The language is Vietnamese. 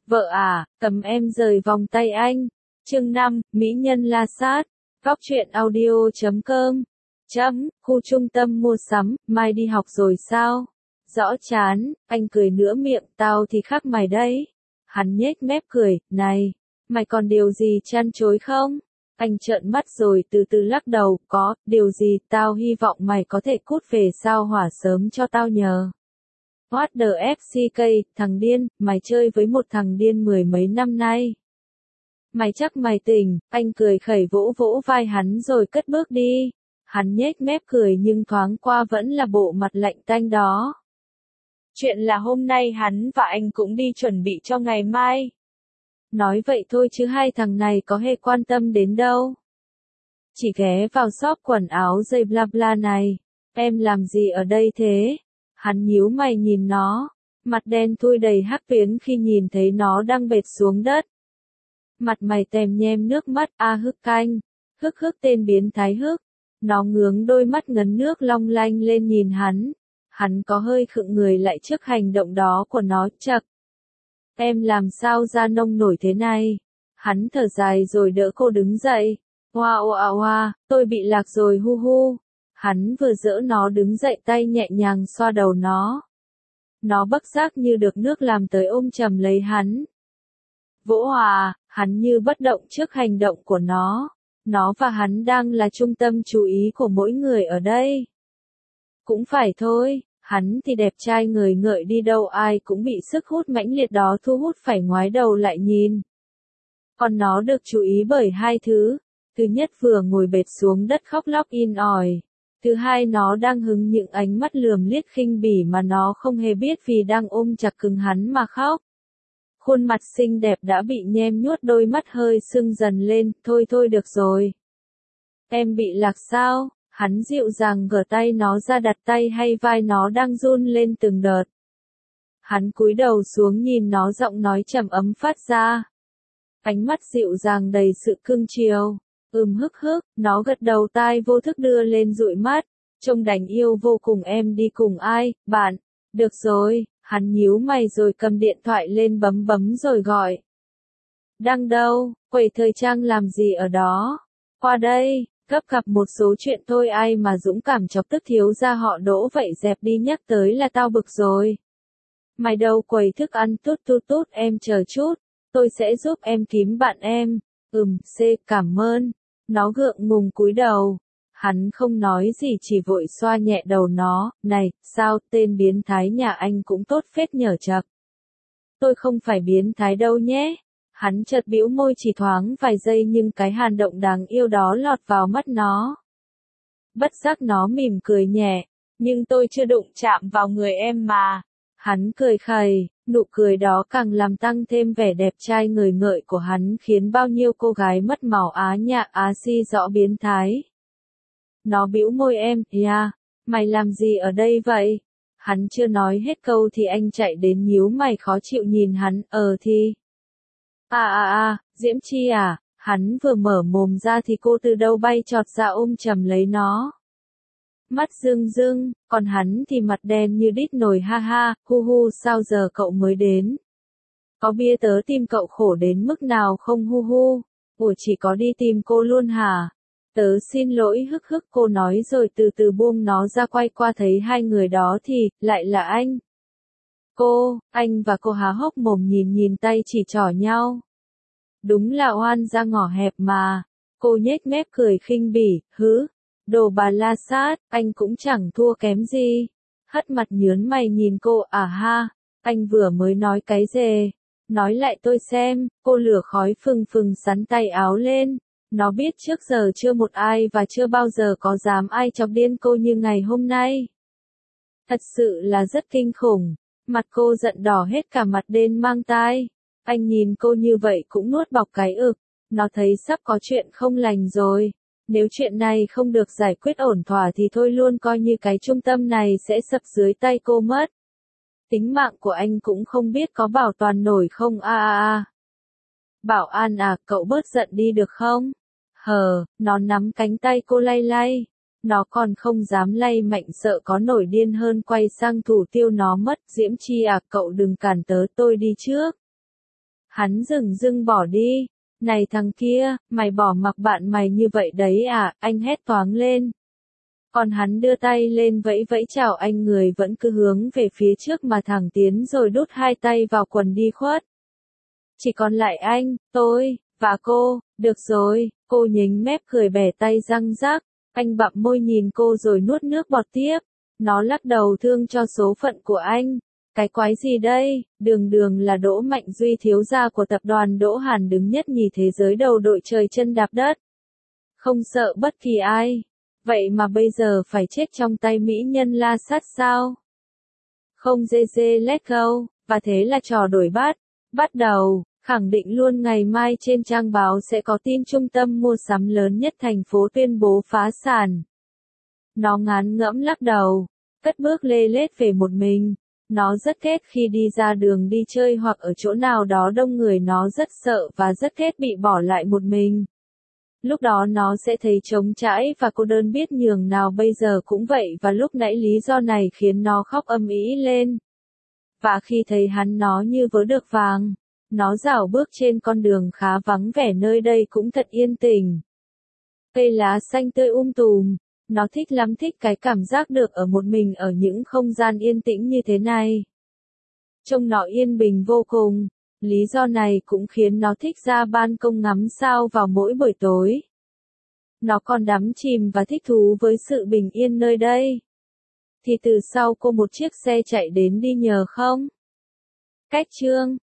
Vợ à, cầm em rời vòng tay anh. Chương 5, Mỹ nhân la sát. Góc truyện audio.com. Khu trung tâm mua sắm, mai đi học rồi sao? Rõ chán, anh cười nửa miệng, tao thì khác mày đấy. Hắn nhếch mép cười, này, mày còn điều gì chăn chối không? Anh trợn mắt rồi từ từ lắc đầu, có, điều gì, tao hy vọng mày có thể cút về sao hỏa sớm cho tao nhờ. What the FCK, thằng điên, mày chơi với một thằng điên mười mấy năm nay. Mày chắc mày tỉnh, anh cười khẩy vỗ vỗ vai hắn rồi cất bước đi. Hắn nhếch mép cười nhưng thoáng qua vẫn là bộ mặt lạnh tanh đó. Chuyện là hôm nay hắn và anh cũng đi chuẩn bị cho ngày mai. Nói vậy thôi chứ hai thằng này có hề quan tâm đến đâu. Chỉ ghé vào shop quần áo dây bla bla này. Em làm gì ở đây thế? Hắn nhíu mày nhìn nó. Mặt đen thui đầy hắc tuyến khi nhìn thấy nó đang bệt xuống đất. Mặt mày tèm nhem nước mắt, hức canh. Hức hức tên biến thái hức. Nó ngướng đôi mắt ngấn nước long lanh lên nhìn hắn. Hắn có hơi khựng người lại trước hành động đó của nó, chậc. Em làm sao da nông nổi thế này? Hắn thở dài rồi đỡ cô đứng dậy. Hoa, tôi bị lạc rồi hu hu. Hắn vừa dỡ nó đứng dậy tay nhẹ nhàng xoa đầu nó. Nó bất giác như được nước làm tới ôm chầm lấy hắn. Vỗ Hòa, hắn như bất động trước hành động của nó. Nó và hắn đang là trung tâm chú ý của mỗi người ở đây. Cũng phải thôi, hắn thì đẹp trai ngời ngợi đi đâu ai cũng bị sức hút mãnh liệt đó thu hút phải ngoái đầu lại nhìn. Còn nó được chú ý bởi hai thứ. Thứ nhất vừa ngồi bệt xuống đất khóc lóc in ỏi. Thứ hai nó đang hứng những ánh mắt lườm liếc khinh bỉ mà nó không hề biết vì đang ôm chặt cứng hắn mà khóc. Khuôn mặt xinh đẹp đã bị nhem nhuốc đôi mắt hơi sưng dần lên, thôi được rồi. Em bị lạc sao? Hắn dịu dàng gỡ tay nó ra đặt tay hay vai nó đang run lên từng đợt. Hắn cúi đầu xuống nhìn nó giọng nói trầm ấm phát ra. Ánh mắt dịu dàng đầy sự cưng chiều. Hức hức, nó gật đầu tai vô thức đưa lên dụi mắt. Trông đáng yêu vô cùng em đi cùng ai, bạn. Được rồi, hắn nhíu mày rồi cầm điện thoại lên bấm rồi gọi. Đang đâu, quầy thời trang làm gì ở đó? Qua đây, gấp gặp một số chuyện thôi ai mà dũng cảm chọc tức thiếu gia họ Đỗ vậy dẹp đi nhắc tới là tao bực rồi. Mày đâu quầy thức ăn tút em chờ chút, tôi sẽ giúp em kiếm bạn em. Cảm ơn. Nó gượng ngùng cúi đầu. Hắn không nói gì chỉ vội xoa nhẹ đầu nó, này, sao, tên biến thái nhà anh cũng tốt phết nhở chậc. Tôi không phải biến thái đâu nhé. Hắn chợt bĩu môi chỉ thoáng vài giây nhưng cái hàn động đáng yêu đó lọt vào mắt nó. Bất giác nó mỉm cười nhẹ, nhưng tôi chưa đụng chạm vào người em mà. Hắn cười khẩy, nụ cười đó càng làm tăng thêm vẻ đẹp trai ngời ngợi của hắn khiến bao nhiêu cô gái mất màu si rõ biến thái. Nó bĩu môi em, mày làm gì ở đây vậy? Hắn chưa nói hết câu thì anh chạy đến nhíu mày khó chịu nhìn hắn, thì. Diễm Chi à, hắn vừa mở mồm ra thì cô từ đâu bay chọt ra ôm chầm lấy nó. Mắt rưng, còn hắn thì mặt đen như đít nồi ha, hu sao giờ cậu mới đến? Có bia tớ tìm cậu khổ đến mức nào không hu? Ủa chỉ có đi tìm cô luôn hả? Tớ xin lỗi hức cô nói rồi từ từ buông nó ra quay qua thấy hai người đó thì, lại là anh. Anh và cô há hốc mồm nhìn tay chỉ trỏ nhau. Đúng là oan ra ngõ hẹp mà. Cô nhếch mép cười khinh bỉ, đồ bà la sát, anh cũng chẳng thua kém gì. Hất mặt nhớn mày nhìn cô, anh vừa mới nói cái gì? Nói lại tôi xem, cô lửa khói phừng sắn tay áo lên. Nó biết trước giờ chưa một ai và chưa bao giờ có dám ai chọc điên cô như ngày hôm nay. Thật sự là rất kinh khủng. Mặt cô giận đỏ hết cả mặt đen mang tai. Anh nhìn cô như vậy cũng nuốt bọc cái ực. Nó thấy sắp có chuyện không lành rồi. Nếu chuyện này không được giải quyết ổn thỏa thì thôi luôn coi như cái trung tâm này sẽ sập dưới tay cô mất. Tính mạng của anh cũng không biết có bảo toàn nổi không Bảo An à, cậu bớt giận đi được không? Nó nắm cánh tay cô lay. Nó còn không dám lay mạnh sợ có nổi điên hơn quay sang thủ tiêu nó mất. Diễm Chi à, cậu đừng cản tớ, tôi đi trước. Hắn dửng dưng bỏ đi. Này thằng kia, mày bỏ mặc bạn mày như vậy đấy à, anh hét toáng lên. Còn hắn đưa tay lên vẫy vẫy chào anh, người vẫn cứ hướng về phía trước mà thẳng tiến rồi đút hai tay vào quần đi khuất. Chỉ còn lại anh, tôi, và cô, được rồi, cô nhếch mép cười bẻ tay răng rắc, anh bặm môi nhìn cô rồi nuốt nước bọt tiếp. Nó lắc đầu thương cho số phận của anh. Cái quái gì đây, đường đường là Đỗ Mạnh Duy, thiếu gia của tập đoàn Đỗ Hàn, đứng nhất nhì thế giới, đầu đội trời chân đạp đất. Không sợ bất kỳ ai. Vậy mà bây giờ phải chết trong tay mỹ nhân La Sát sao? Không dê dê let go, và thế là trò đổi bắt đầu, khẳng định luôn. Ngày mai trên trang báo sẽ có tin trung tâm mua sắm lớn nhất thành phố tuyên bố phá sản. Nó ngán ngẫm lắc đầu, cất bước lê lết về một mình. Nó rất ghét khi đi ra đường đi chơi hoặc ở chỗ nào đó đông người, nó rất sợ và rất ghét bị bỏ lại một mình. Lúc đó nó sẽ thấy trống trải và cô đơn biết nhường nào, bây giờ cũng vậy, và lúc nãy lý do này khiến nó khóc âm ĩ lên. Và khi thấy hắn, nó như vớ được vàng. Nó rảo bước trên con đường khá vắng vẻ, nơi đây cũng thật yên tĩnh. Cây lá xanh tươi tùm. Nó thích lắm, thích cái cảm giác được ở một mình ở những không gian yên tĩnh như thế này. Trông nó yên bình vô cùng. Lý do này cũng khiến nó thích ra ban công ngắm sao vào mỗi buổi tối. Nó còn đắm chìm và thích thú với sự bình yên nơi đây. Thì từ sau cô một chiếc xe chạy đến đi nhờ không? Cách chương